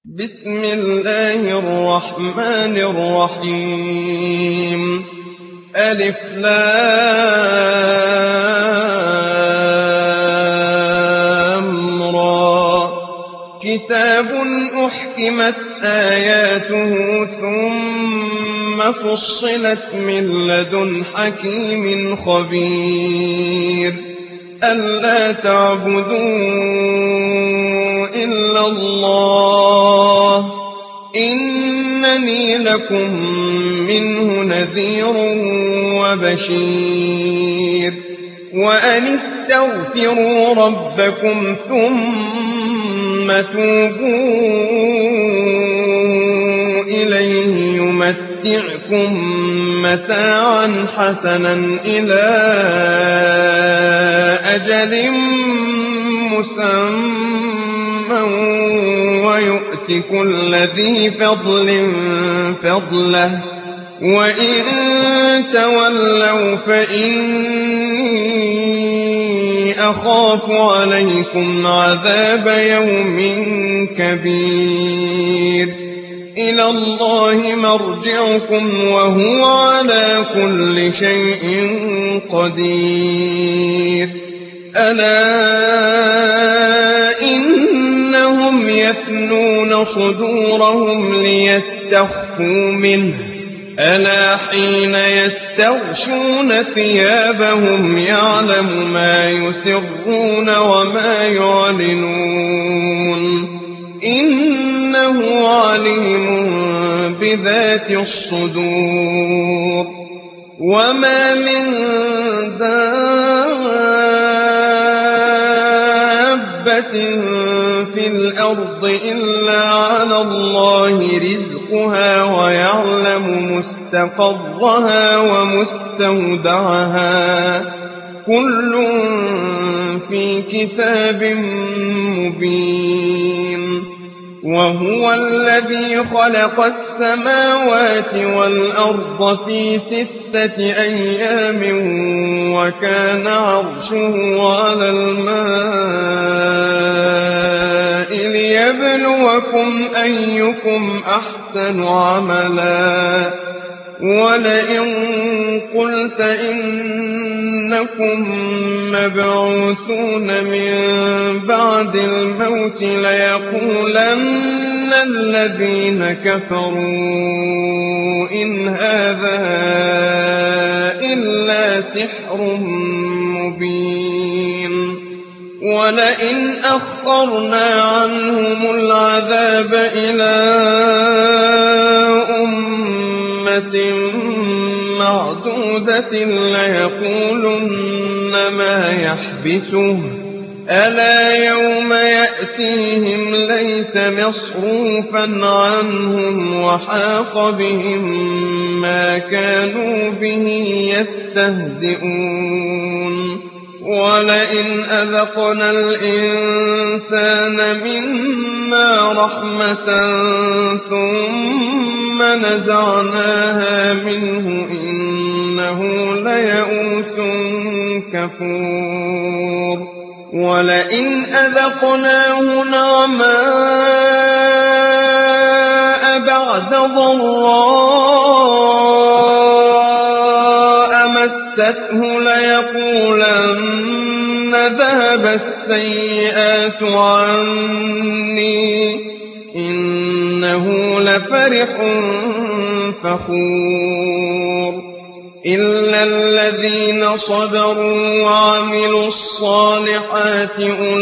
بسم الله الرحمن الرحيم. ألف لام را. كتاب أحكمت آياته ثم فصلت من لدن حكيم خبير. ألا تعبدوا إلا الله إنني لكم منه نذير وبشير. وأن استغفروا ربكم ثم توبوا إليه يمتعكم متاعا حسنا إلى أجل مسمى ويؤت كل ذي فضل فضله وإن تولوا فإني أخاف عليكم عذاب يوم كبير. إلى الله مرجعكم وهو على كل شيء قدير. ألا إنهم يثنون صدورهم ليستخفوا منه ألا حين يستغشون ثيابهم يعلم ما يسرون وما يعلنون إنه عليم بذات الصدور. وما من دابة في الأرض إلا على الله رزقها ويعلم مستقرها ومستودعها كل في كتاب مبين. وهو الذي خلق السماوات والأرض في 6 أيام وكان عرشه على الماء ليبلوكم أيكم أحسن عملا. ولئن قلت إنكم مبعوثون من بعد الموت ليقولن الذين كفروا إن هذا إلا سحر مبين. ولئن أخرنا عنهم العذاب إلى معدودة ليقولن ما يحبسه ألا يوم يأتيهم ليس مصروفا عنهم وحاق بهم ما كانوا به يستهزئون. ولئن أذقنا الإنسان منا رحمة ثم نزعناها منه إنه ليئوس كفور. ولئن أذقناه نعماء بعد ضراء مسته ليقولن ذهب السيئات عني إنه لفرح فخور. إلا الذين صبروا وعملوا الصالحات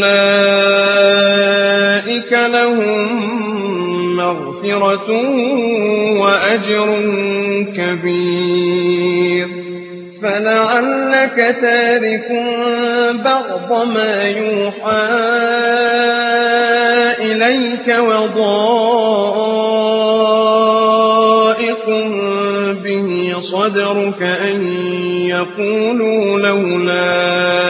أولئك لهم مغفرة وأجر كبير. فلعلك تارك بعض ما يوحى إليك وضائق به صدرك أن يقولوا لولا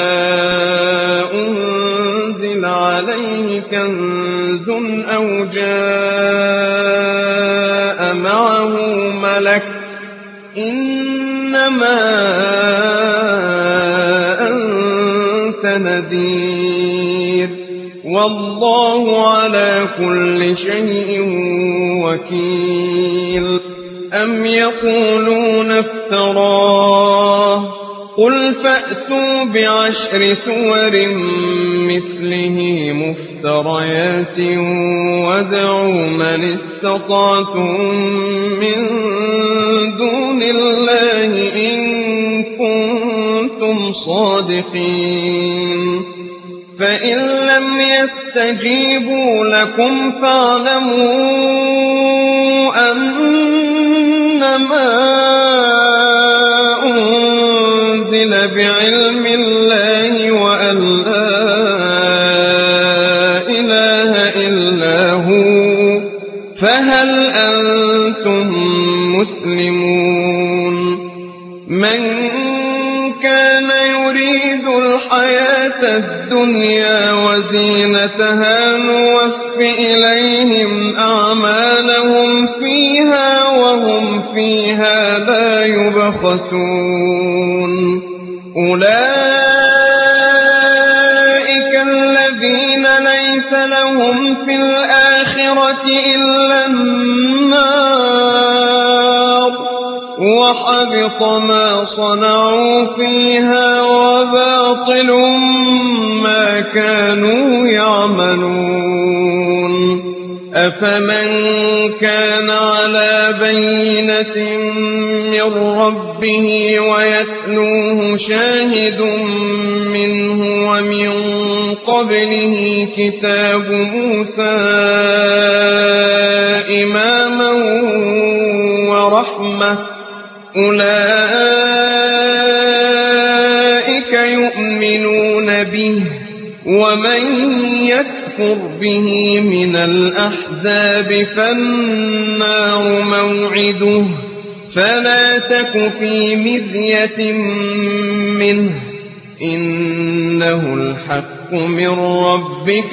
أنزل عليه كنز أو جاء معه ملك إنما أنت نذير والله على كل شيء وكيل. أم يقولون افتراه قل فأتوا ب10 سور مثله مفتريات وادعوا من استطعتم من دون الله إن كنتم صادقين. فإن لم يستجيبوا لكم فاعلموا أنما أنزل بعلم الله وأن لا إله إلا هو فهل أنتم مسلمون. من كان يريد الحياة الدنيا وزينتها نوف إليهم أعمالهم فيها وهم فيها لا يبخسون. أولئك الذين ليس لهم في الآخرة إلا النار وحبط ما صنعوا فيها وباطل ما كانوا يعملون. أفمن كان على بينة من ربه ويتلوه شاهد منه ومن قبله كتاب موسى إماما ورحمة أولئك يؤمنون به. ومن يكفر به من الأحزاب فالنار موعده فلا تك في مرية منه إنه الحق من ربك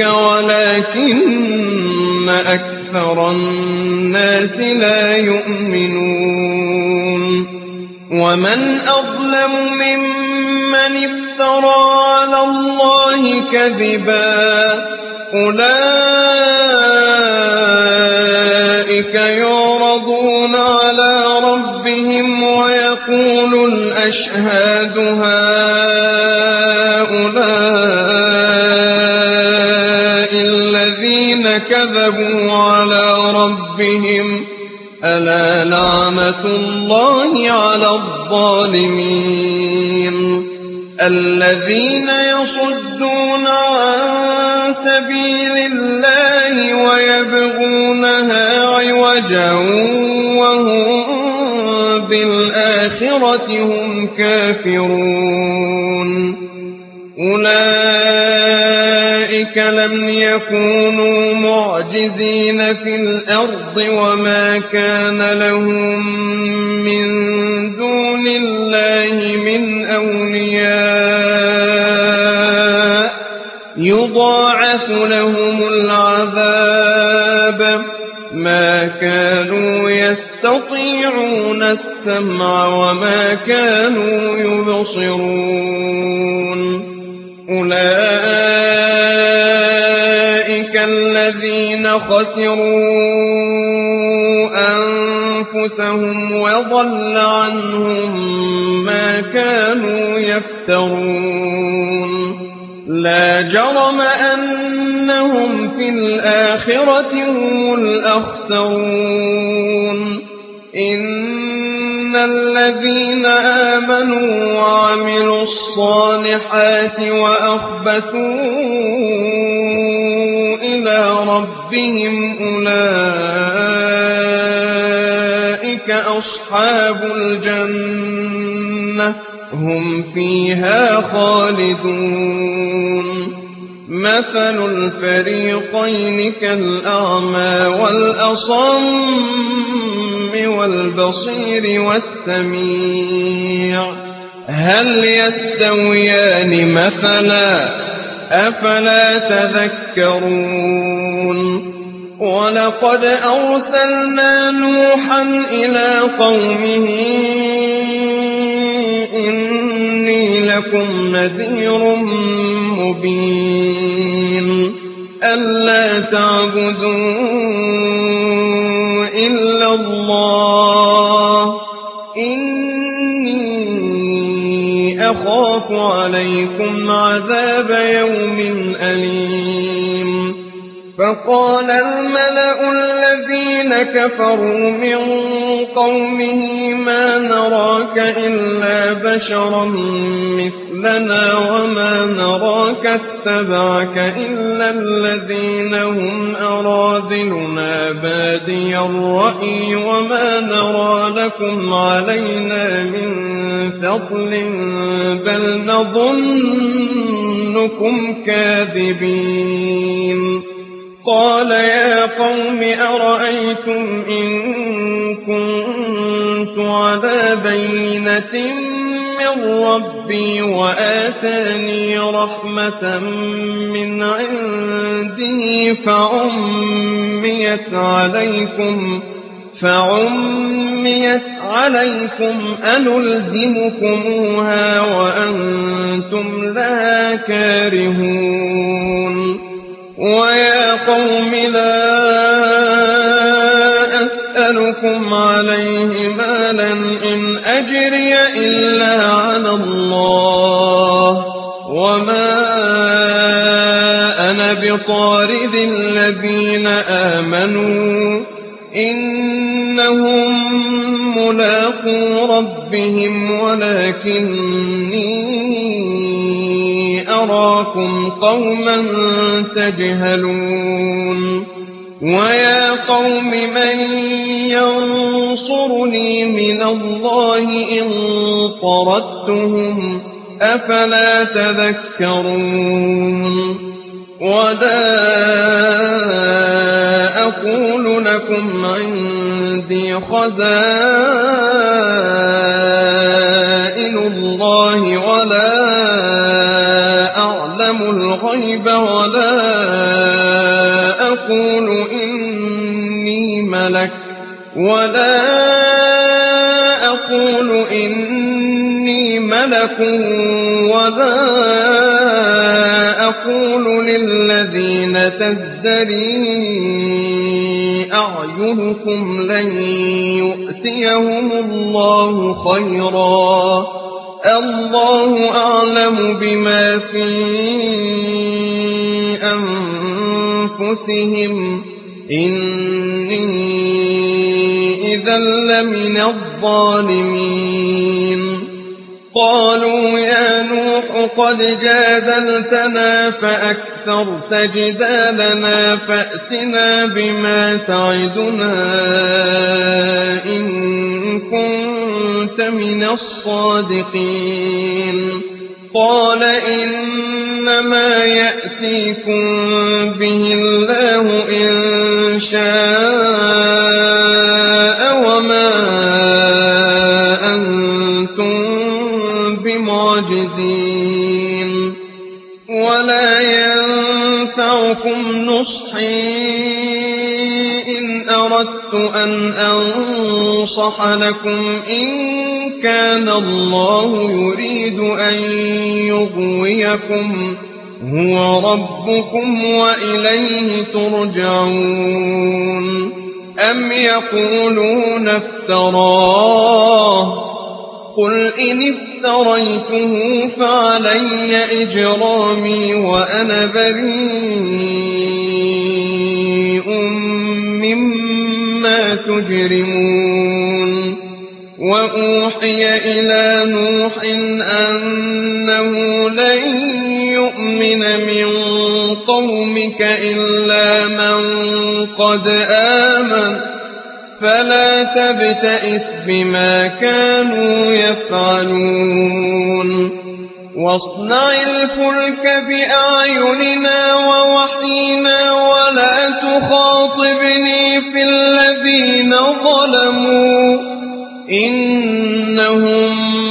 ولكن أكثر الناس لا يؤمنون. ومن أظلم ممن افترى على الله كذبا أولئك يعرضون على ربهم ويقول الأشهاد هؤلاء الذين كذبوا على ربهم ألا لعنة الله على الظالمين. الذين يصدون عن سبيل الله ويبغونها عوجا وهم بالآخرة هم كافرون. أولئك لم يكونوا معجزين في الأرض وما كان لهم من دون الله من أولياء يضاعف لهم العذاب ما كانوا يستطيعون السمع وما كانوا يبصرون. أولئك الذين خسروا أنفسهم وضل عنهم ما كانوا يفترون. لا جرم أنهم في الآخرة هم الأخسرون. إن الذين آمنوا وعملوا الصالحات وأخبتوا إلى ربهم أولئك أصحاب الجنة هم فيها خالدون. مثل الفريقين كالأعمى والأصم والبصير والسميع هل يستويان مثلا أفلا تذكرون. ولقد أرسلنا نوحا إلى قومه إني لكم نذير مبين. ألا تعبدوا إلا الله إني أخاف عليكم عذاب يوم أليم فقال الملأ الذين كفروا من قومه ما نراك إلا بشرا مثلنا وما نراك اتبعك إلا الذين هم أراذلنا بادي الرأي وما نرى لكم علينا من فضل بل نظنكم كاذبين قال يا قوم أرأيتم إن كنت على بينة من ربي وآتاني رحمة من عنده فعميت عليكم أنلزمكموها وأنتم لها كارهون ويا قوم لا أسألكم عليه مالا إن أجري إلا على الله وما أنا بطارد الذين آمنوا إنهم ملاقو ربهم ولكني أراكم قوما تجهلون ويا قوم من ينصرني من الله إن طردتهم أفلا تذكرون ولا أقول لكم عندي خزائن الله ولا أعلم الغيب ولا أقول إني ملك ولا أقول للذين تزدري أعينكم لن يؤتيهم الله خيرا الله أعلم بما في أنفسهم إني إذا لمن الظالمين قالوا يا نوح قد جادلتنا فأكثرت جدالنا فأتنا بما تعدنا إن كنت من الصادقين قال إنما يأتيكم به الله إن شاء وما أنتم بمعجزين ولا ينفعكم نصحي إن أردت أن أنصح لكم إن كان الله يريد أن يغويكم هو ربكم وإليه ترجعون أم يقولون افتراه قل إن افتريته فعلي إجرامي وأنا بريء مما تجرمون وأوحي إلى نوح أنه لن يؤمن من قومك إلا من قد آمن فلا تبتئس بما كانوا يفعلون واصنع الفلك بأعيننا ووحينا ولا تخاطبني في الذين ظلموا إنهم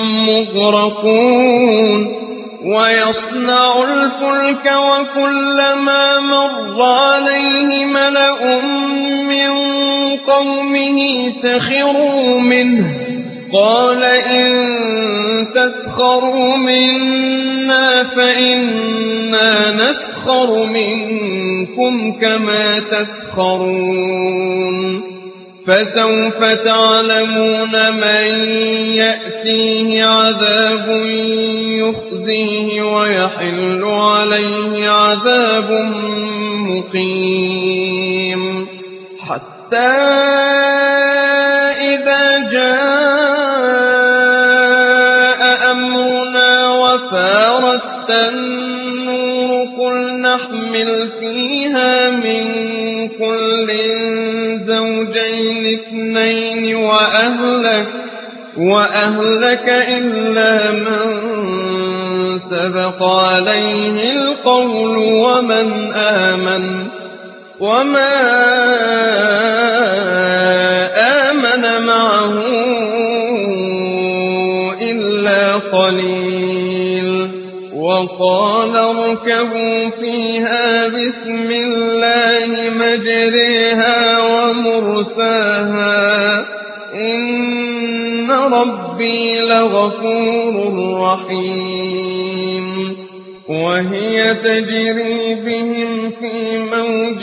مغرقون ويصنع الفلك وكلما مر عليه ملأ من قومه سخروا منه قال إن تسخروا منا فإنا نسخر نسخر منكم كما تسخرون فسوف تعلمون من يأتيه عذاب يخزيه ويحل عليه عذاب مقيم حتى إذا جاء أمرنا وفارت النور قل نحمل فيها من كل زوجين اثنين وأهلك إلا من سبق عليه القول وما آمن معه إلا قليل وقال اركبوا فيها بسم الله مجريها ومرساها إن ربي لغفور رحيم وهي تجري بهم في موج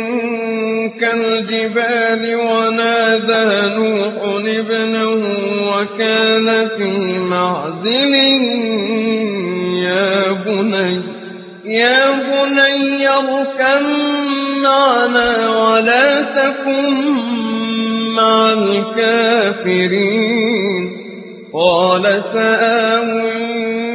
كالجبال ونادى نوح ابنه وكان في معزل يا بني اركب معنا ولا تكن مع الكافرين قال سآوي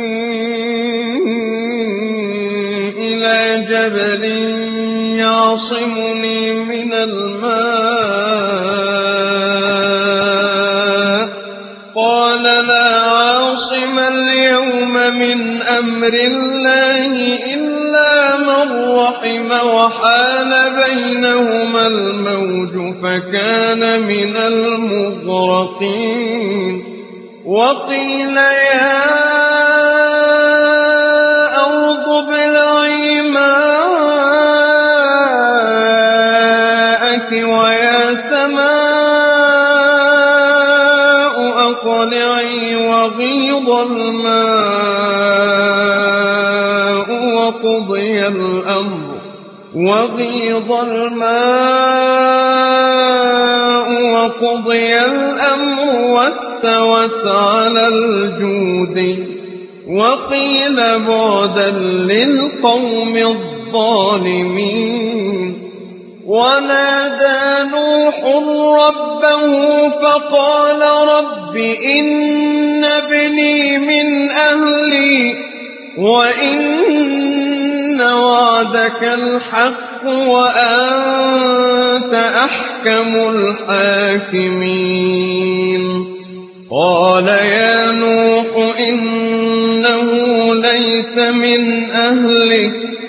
إلى جبل يعصمني من الماء قال لا عاصم اليوم من أمر الله إلا من رحم وحال بينهما الموج فكان من المغرقين وقيل يا أرض ابلعي ماءك ويا سماء أقلعي وغيض الماء وقضي الأمر واستوت على الجود وقيل بعدا للقوم الظالمين ونادى نوح ربه فقال رب إن ابني من أهلي وإن وعدك الحق وأنت أحكم الحاكمين قال يا نوح إنه ليس من أهلك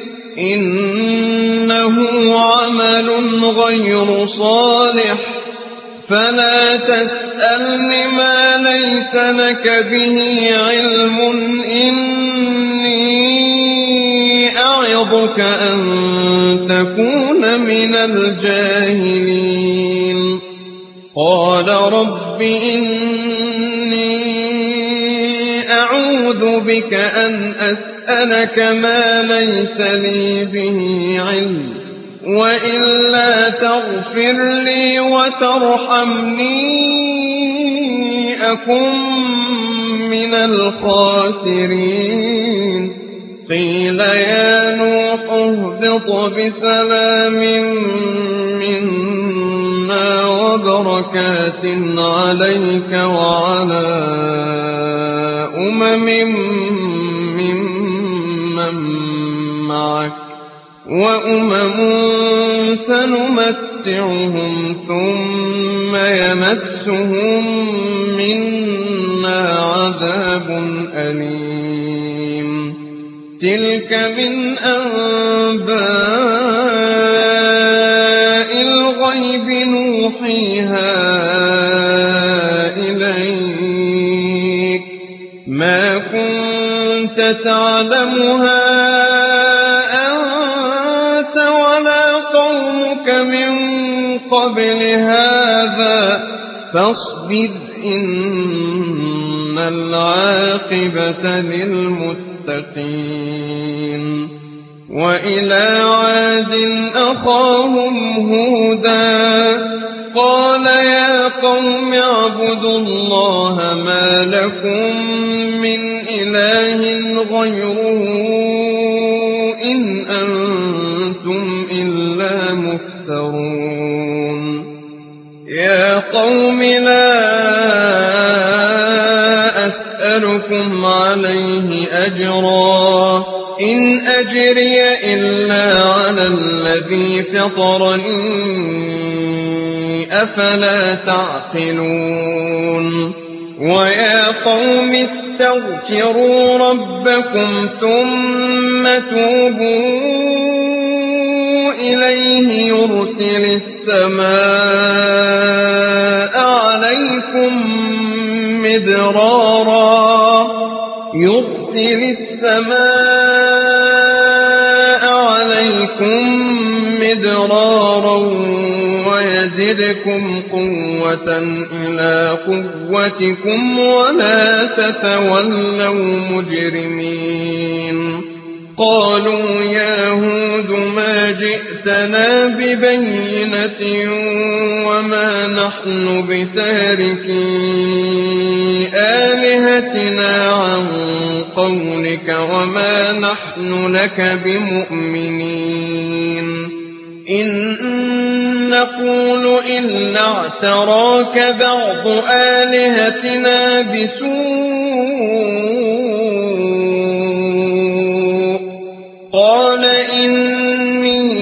إنه عمل غير صالح فلا تسألني ما ليس لك به علم إني أعظك أن تكون من الجاهلين قال رب إني أعوذ بك أن أسألك ما ليس لي به علم وإلا تغفر لي وترحمني أكن من الخاسرين قيل يا نوح اهبط بسلام منا وبركات عليك وعلى ممن معك وأمم سنمتعهم ثم يمسهم منا عذاب أليم تلك من أنباء الغيب نوحيها إليك ما كنت تعلمها أنت ولا قومك من قبل هذا فاصبر إن العاقبة للمتقين وإلى عاد أخاهم هودا قال يا قوم اعبدوا الله ما لكم من إله غيره إن أنتم إلا مفترون يا قوم لا أسألكم عليه أجرا إن أجري إلا على الذي فطرني أفلا تعقلون ويا قوم استغفروا ربكم ثم توبوا إليه يرسل السماء عليكم مدرارا ويزدكم قوة إلى قوتكم ولا تتولوا مجرمين قالوا يا هود ما جئتنا ببينة وما نحن بتاركي آلهتنا عن قولك وما نحن لك بمؤمنين إن نقول إلا اعتراك بعض آلهتنا بسوء قال إني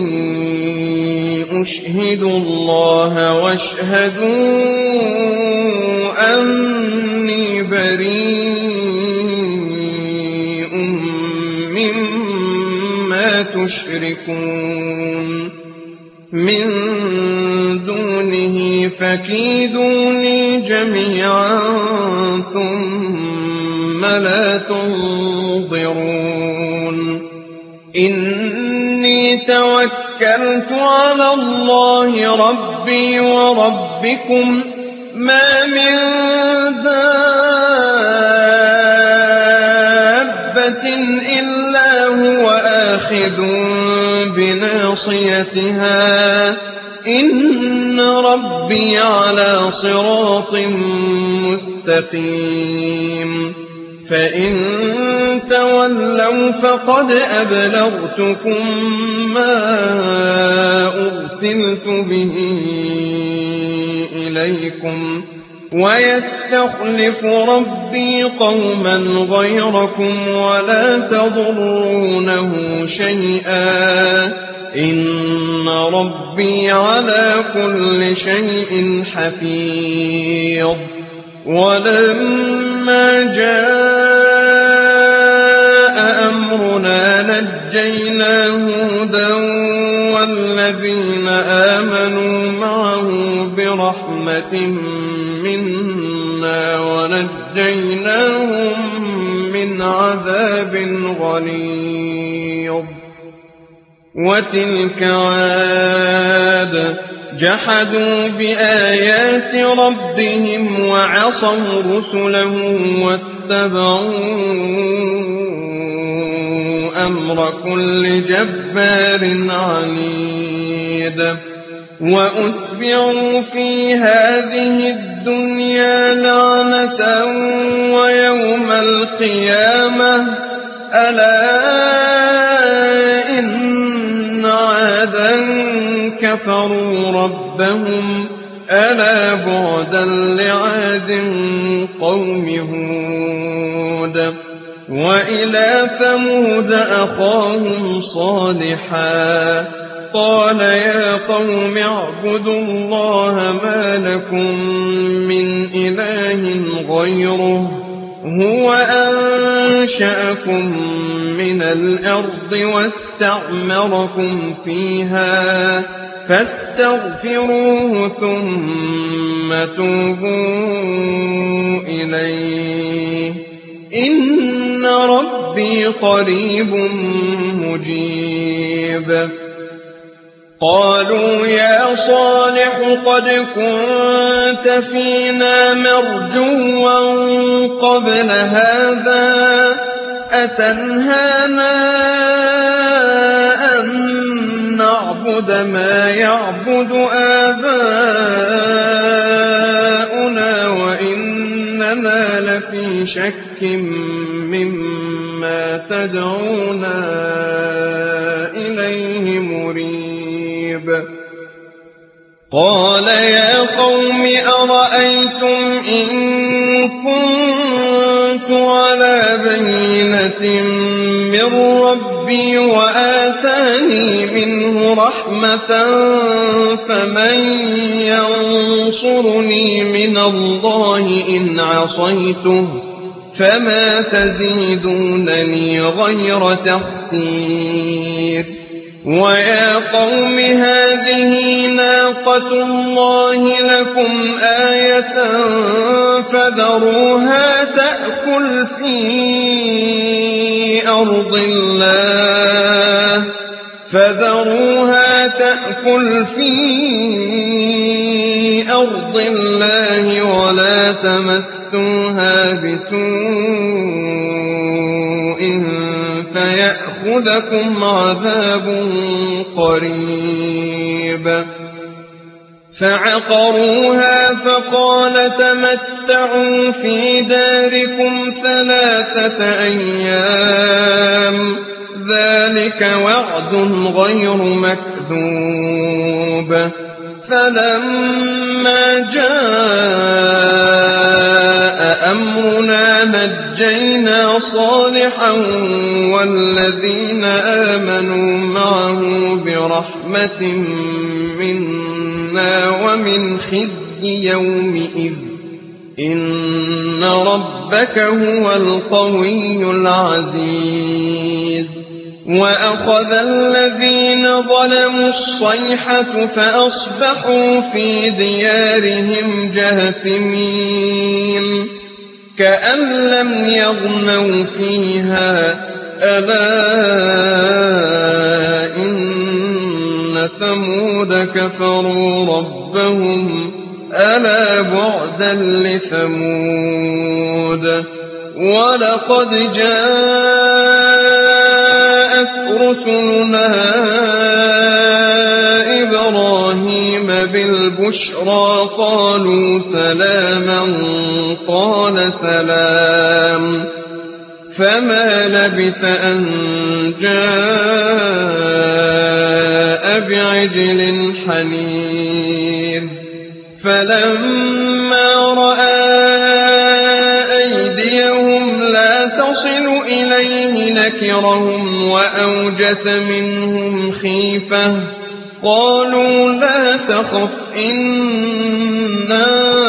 أشهد الله واشهدوا أني بريء مما تشركون من دونه فكيدوني جميعا ثم لا تنظرون إني توكلت على الله ربي وربكم ما من دابة إلا هو آخذ بناصيتها إن ربي على صراط مستقيم فإن تولوا فقد أبلغتكم ما أرسلت به إليكم ويستخلف ربي قوما غيركم ولا تضرونه شيئا إن ربي على كل شيء حفيظ ولما جاء أمرنا نجينا هودا والذين آمنوا معه برحمة منا ونجيناهم من عذاب غليظ وتلك عاد جحدوا بآيات ربهم وعصوا رسله واتبعوا أمر كل جبار عنيد وأتبعوا في هذه الدنيا لعنة ويوم القيامة ألا إن عادا كفروا ربهم ألا بعدا لعاد قوم هود وإلى ثمود أخاهم صالحا قال يا قوم اعبدوا الله ما لكم من إله غيره هو أنشأكم من الأرض واستعمركم فيها فاستغفروه ثم توبوا إليه إن ربي قريب مجيب قالوا يا صالح قد كنت فينا مرجوا قبل هذا أتنهانا أن نعبد ما يعبد آباؤنا وإننا لفي شك مما تدعونا إليه مريب قال يا قوم أرأيتم إن كنت على بينة من ربي وآتاني منه رحمة فمن ينصرني من الله إن عصيته فما تزيدونني غير تخسير ويا قوم هذه ناقة الله لكم آية فذروها تأكل في أرض الله ولا تمسوها بسوء فيأخذكم عذاب قريب فعقروها فقال تمتعوا في داركم 3 أيام ذلك وعد غير مكذوب فلما جاء أمرنا نجينا صالحا والذين آمنوا معه برحمة منا ومن خزي يومئذ إن ربك هو القوي العزيز وأخذ الذين ظلموا الصيحة فأصبحوا في ديارهم جاثمين كأن لم يغنوا فيها ألا إن ثمود كفروا ربهم ألا بعدا لثمود ولقد جاءت رسلنا إبراهيم بالبشرى قالوا سلاما قال سلام فما لبث أن جاء بعجل حنيذ فلما رأى أيديهم لا تصل إليه نكرهم وأوجس منهم خيفة قالوا لا تخف إنا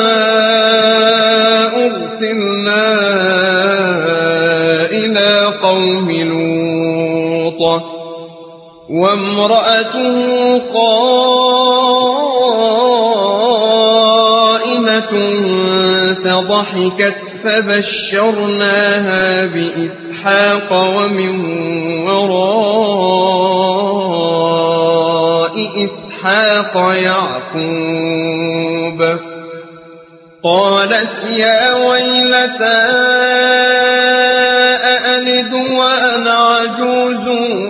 أرسلنا إلى قوم لوط وامرأته قائمة فضحكت فبشرناها بإسحاق ومن وراء إسحاق يعقوب قالت يا ويلتى أألد وأنا عجوز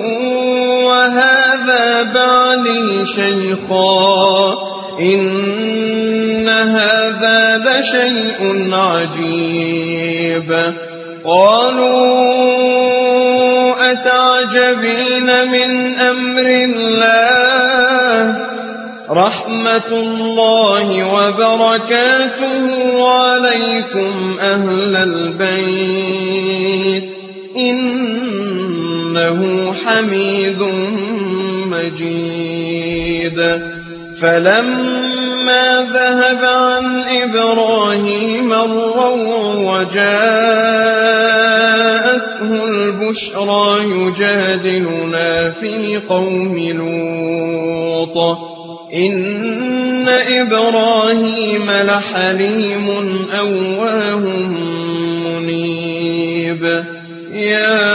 وهذا بعلي شيخا إن هذا لشيء عجيب قالوا أتعجبين من أمر الله رحمة الله وبركاته عليكم أهل البيت إنه حميد مجيد فلما ذهب عن إبراهيم الروع وجاءته البشرى يجادلنا في قوم لوط إن إبراهيم لحليم أواه منيب يا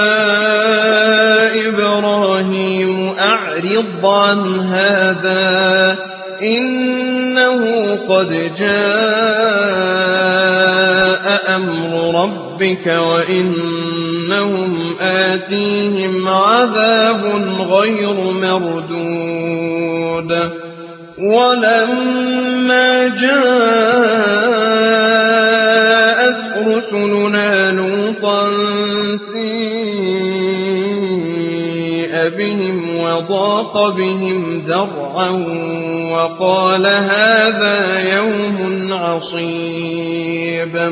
إبراهيم أعرض عن هذا إنه قد جاء أمر ربك وإنهم إنهم آتيهم عذاب غير مردود ولما جاءت رسلنا لوطا سيء بهم وضاق بهم ذرعا وقال هذا يوم عصيب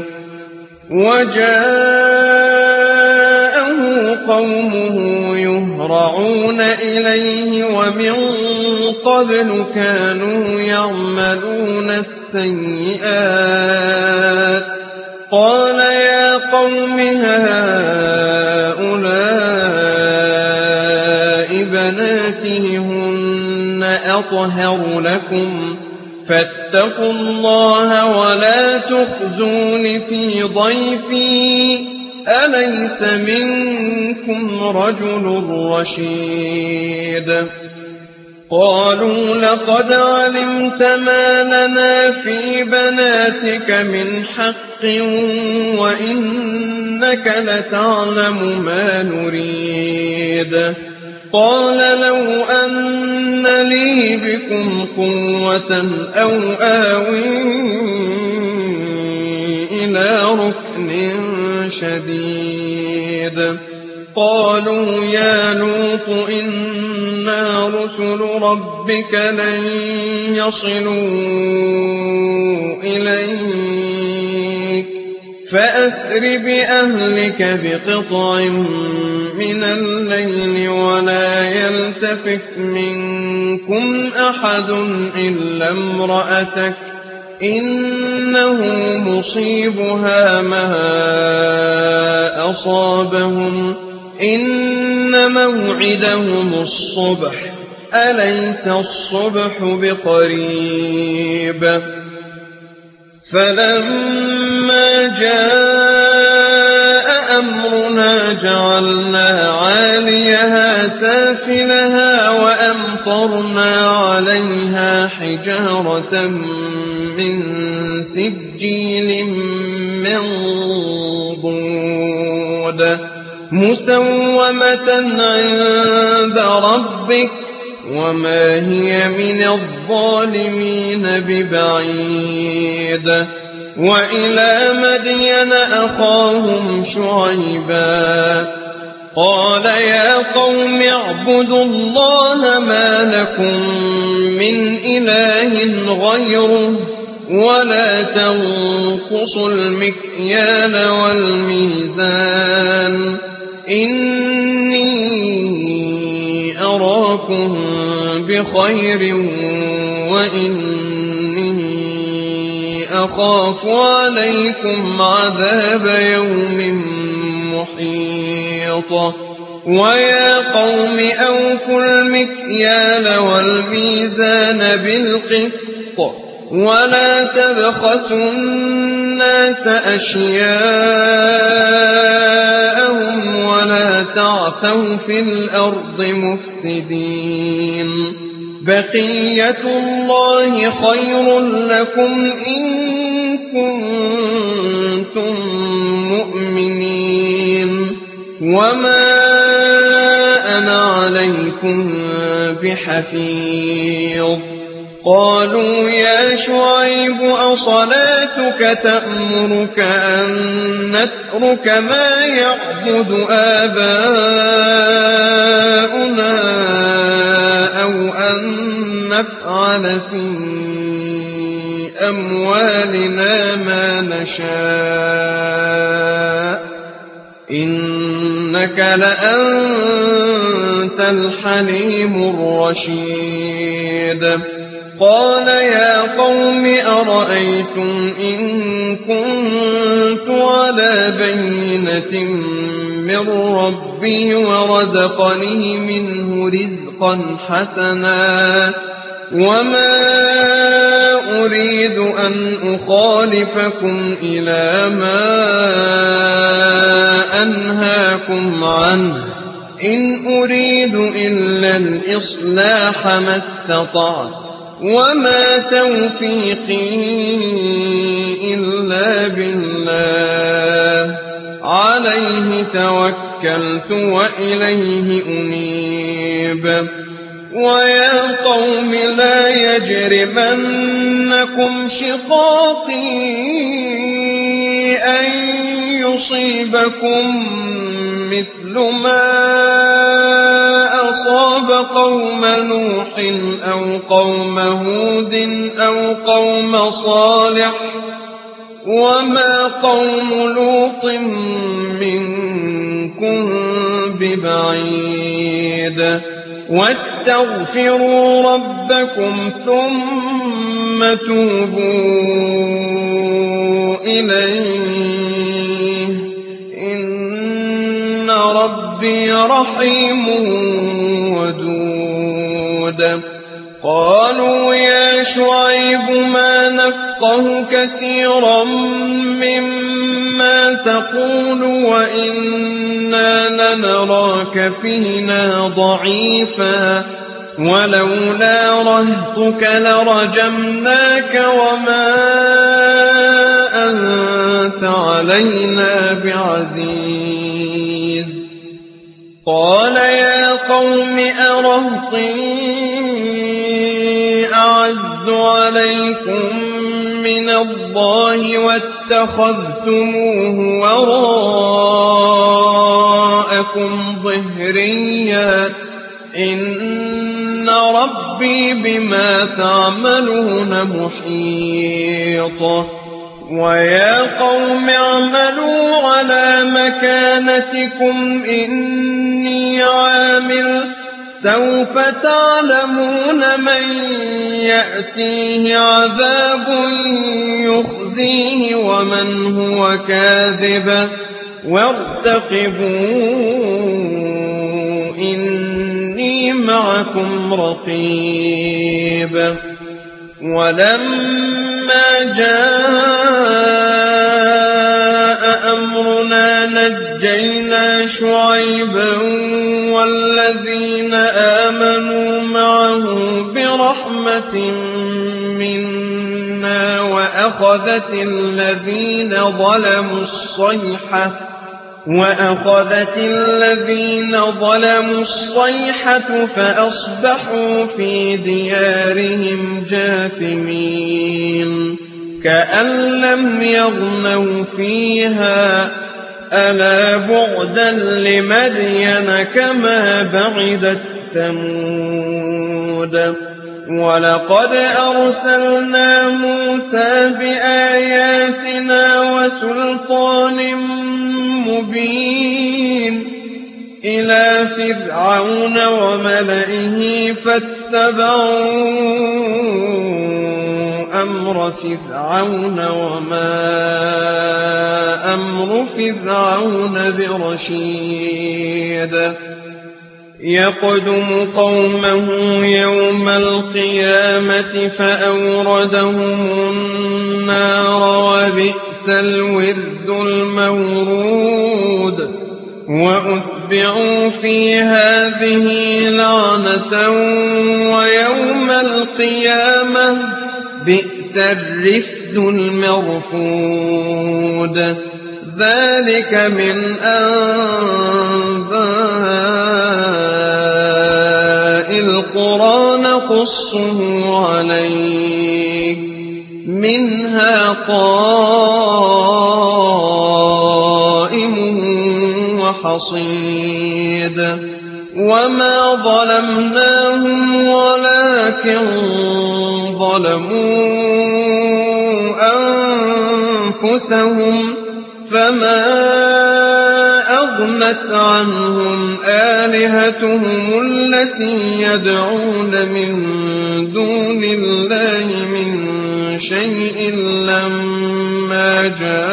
وجاءه قومه يهرعون إليه ومن قبل كانوا يعملون السيئات قال يا قوم هؤلاء بناتي هن أطهر لكم فاتقوا الله ولا تخزون في ضيفي أليس منكم رجل رشيد قالوا لقد علمت ما لنا في بناتك من حق وإنك لتعلم ما نريد قال لو أن لي بكم قوة أو آوي إلى ركن شديد قالوا يا لوط إنا رسل ربك لن يصلوا إليك فأسر بأهلك بقطع من الليل ولا يلتفت منكم أحد إلا امرأتك إنه مصيبها ما أصابهم إن موعدهم الصبح أليس الصبح بقريب فلما جاء أمرنا جعلنا عاليها سافلها وأمطرنا عليها حجارة من سجيل منضود مسومة عند ربك وما هي من الظالمين ببعيد وإلى مدين أخاهم شعيبا قال يا قوم اعبدوا الله ما لكم من إله غيره ولا تنقصوا المكيال والميزان إني أراكم بخير وإني أخاف عليكم عذاب يوم محيط ويا قوم أوفوا المكيال والميزان بالقسط ولا تبخسوا الناس أشياءهم ولا تعثوا في الأرض مفسدين بقية الله خير لكم إن كنتم مؤمنين وما أنا عليكم بحفيظ قالوا يا شعيب أصلاتك تأمرك أن نترك ما يعبد آباؤنا أو أن نفعل في أموالنا ما نشاء إنك لأنت الحليم الرشيد قال يا قوم أرأيتم إن كنت على بينة من ربي ورزقني منه رزقا حسنا وما أريد أن أخالفكم إلى ما أنهاكم عنه إن أريد إلا الإصلاح ما استطعت وما توفيقي إلا بالله عليه توكلت توكلت وإليه أنيب ويا قوم لا يجرمنكم شقاقي أن يصيبكم مثل ما أصاب قوم نوح أو قوم هود أو قوم صالح وما قوم لوط منكم ببعيد واستغفروا ربكم ثم توبوا إليه إن ربي رحيم ودود قالوا يا شعيب ما نفقه كثيرا مما تقول وإنا لنراك فينا ضعيفا ولولا رهطك لرجمناك وما أنت علينا بعزيز قال يا قوم أرهطي أعز عليكم من الله واتخذتموه وراءكم ظهريا إن ربي بما تعملون محيط ويا قوم اعملوا على مكانتكم إني عامل سوف تعلمون من يأتيه عذاب يخزيه ومن هو كاذب وارتقبوا إني معكم رقيب ولما جاء أمرنا نجينا شعيبا والذين آمنوا معه برحمة منا وأخذت الذين ظلموا الصيحة فأصبحوا في ديارهم جاثمين كأن لم يغنوا فيها ألا بعدا لمدين كما بعدت ثمود ولقد أرسلنا موسى بآياتنا وسلطان مبين إلى فرعون وملئه فاتبعوا أمر فرعون وما أمر فرعون برشيد يقدم قومه يوم القيامة فأوردهم النار وبئس الورد المورود وأتبعوا في هذه لعنة ويوم القيامة بئس الرفد المرفود ذلك من أنباء القرى نقصه عليك منها قائم وحصيد وما ظلمناهم ولكن ظلموا أنفسهم فما أغنت عنهم آلهتهم التي يدعون من دون الله من شيء لما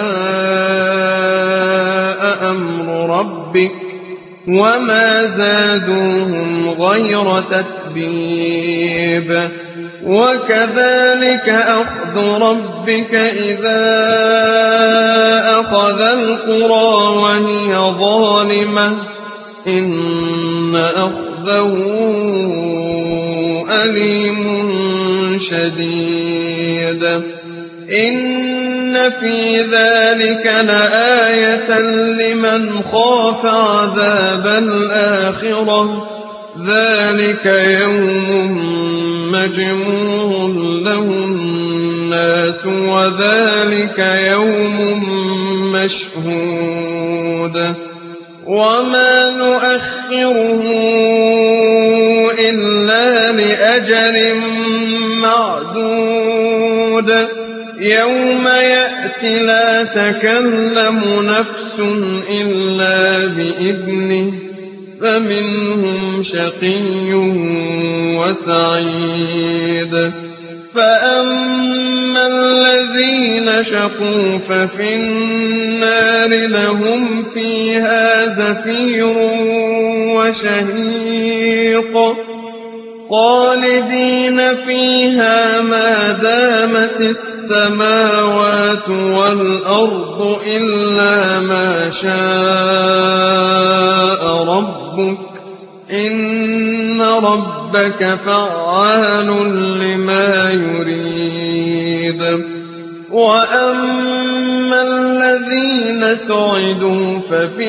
جاء أمر ربك وما زادوهم غير تتبيب وكذلك أخذ ربك إذا أخذ القرى وهي ظالمة إن أخذه أليم شديد إن في ذلك لآية لمن خاف عذاب الآخرة ذلك يوم مجموع له الناس وذلك يوم مشهود وما نؤخره إلا لأجل معدود يوم يأتي لا تكلم نفس إلا بإذنه فمنهم شقي وسعيد فأما الذين شقوا ففي النار لهم فيها زفير وشهيق خالدين فيها ما دامت السماوات والأرض إلا ما شاء ربك إن ربك فعال لما يريد وأما الذين سعدوا ففي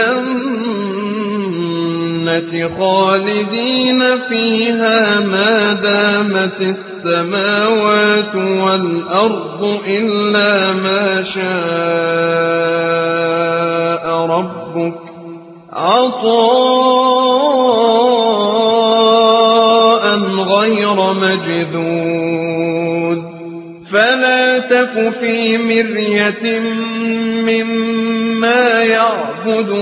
الجنة خالدين فيها ما دامت السماوات والأرض إلا ما شاء ربك عطاء غير مجذوذ فلا تك في مرية مما يعبد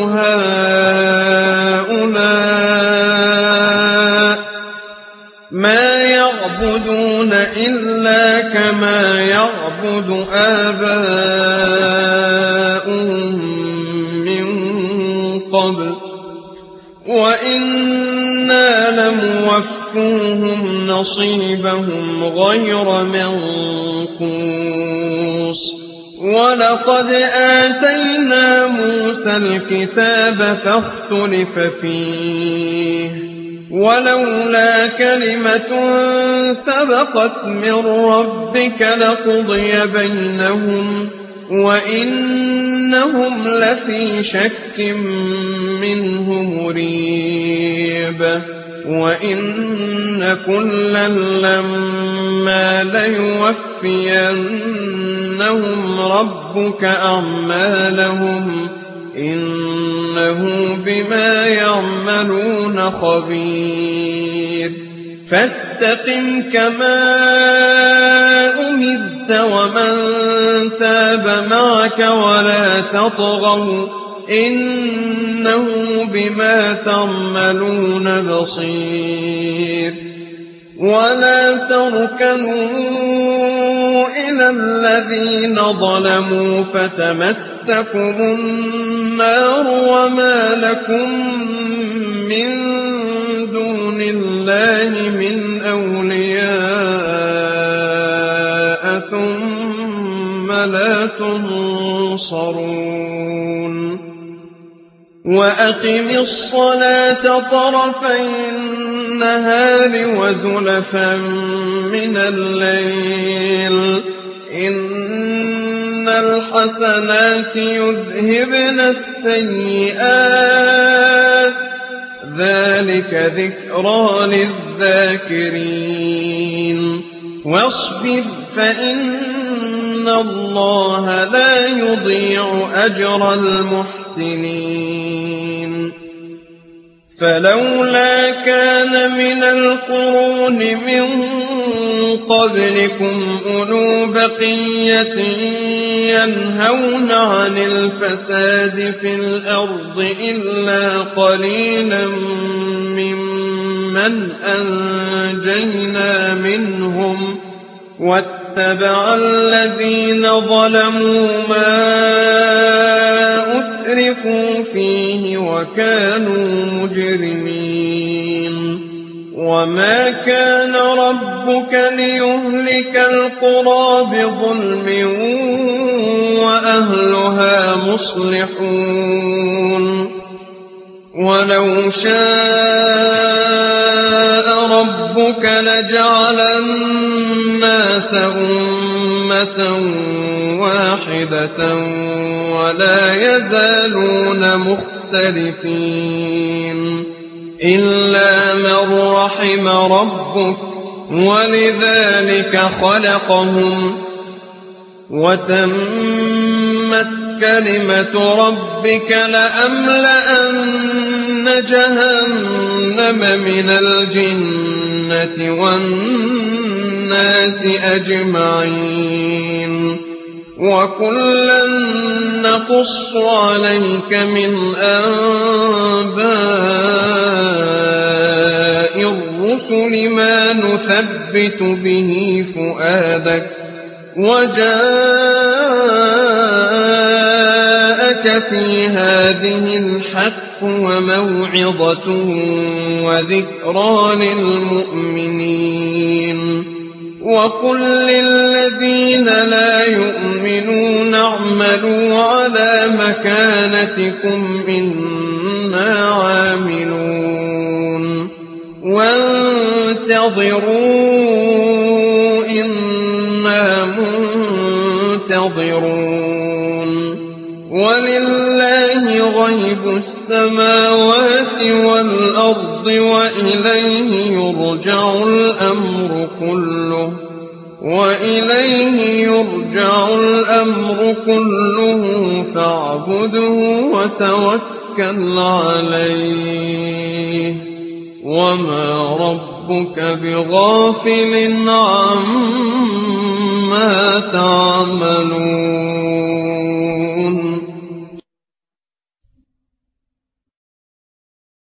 هؤلاء ما يعبدون إلا كما يعبد آباؤهم من قبل وإنا لموفوهم نصيبهم غير منقوص ولقد آتينا موسى الكتاب فاختلف فيه ولولا كلمة سبقت من ربك لقضي بينهم وإنهم لفي شك منه مريب وإن كلا لما ليوفينهم ربك أعمالهم إنه بما يعملون خبير فاستقم كما أمرت ومن تاب معك ولا تطغوا إنه بما تعملون بصير ولا تركنوا إلى الذين ظلموا فتمسكم النار وما لكم من دون الله من أولياء ثم لا تنصرون وأقم الصلاة طرفي النهار وزلفا من الليل إن الحسنات يذهبن السيئات ذلك ذكرى للذاكرين واصبر فإن الله لا يضيع أجر المحسنين فلولا كان من القرون من قبلكم أولو بقية ينهون عن الفساد في الأرض إلا قليلا ممن أنجينا منهم واتبع الذين ظلموا ما أتركوا فيه وكانوا مجرمين وما كان ربك ليهلك القرى بظلم وأهلها مصلحون ولو شاء ربك لجعل الناس أمة واحدة ولا يزالون مختلفين إلا من رحم ربك ولذلك خلقهم وتمت كلمة ربك لأملأن جهنم من الجنة والناس أجمعين وكلا نقص عليك من أنباء الرسل ما نثبت به فؤادك وجاءك في هذه الحق وموعظة وذكرى للمؤمنين وقل للذين لا يؤمنون اعملوا على مكانتكم إنا عاملون وانتظروا إنا منتظرون ولله غيب السماوات والأرض وإليه يرجع الأمر كله فاعبده وتوكل عليه وما ربك بغافل عما تعملون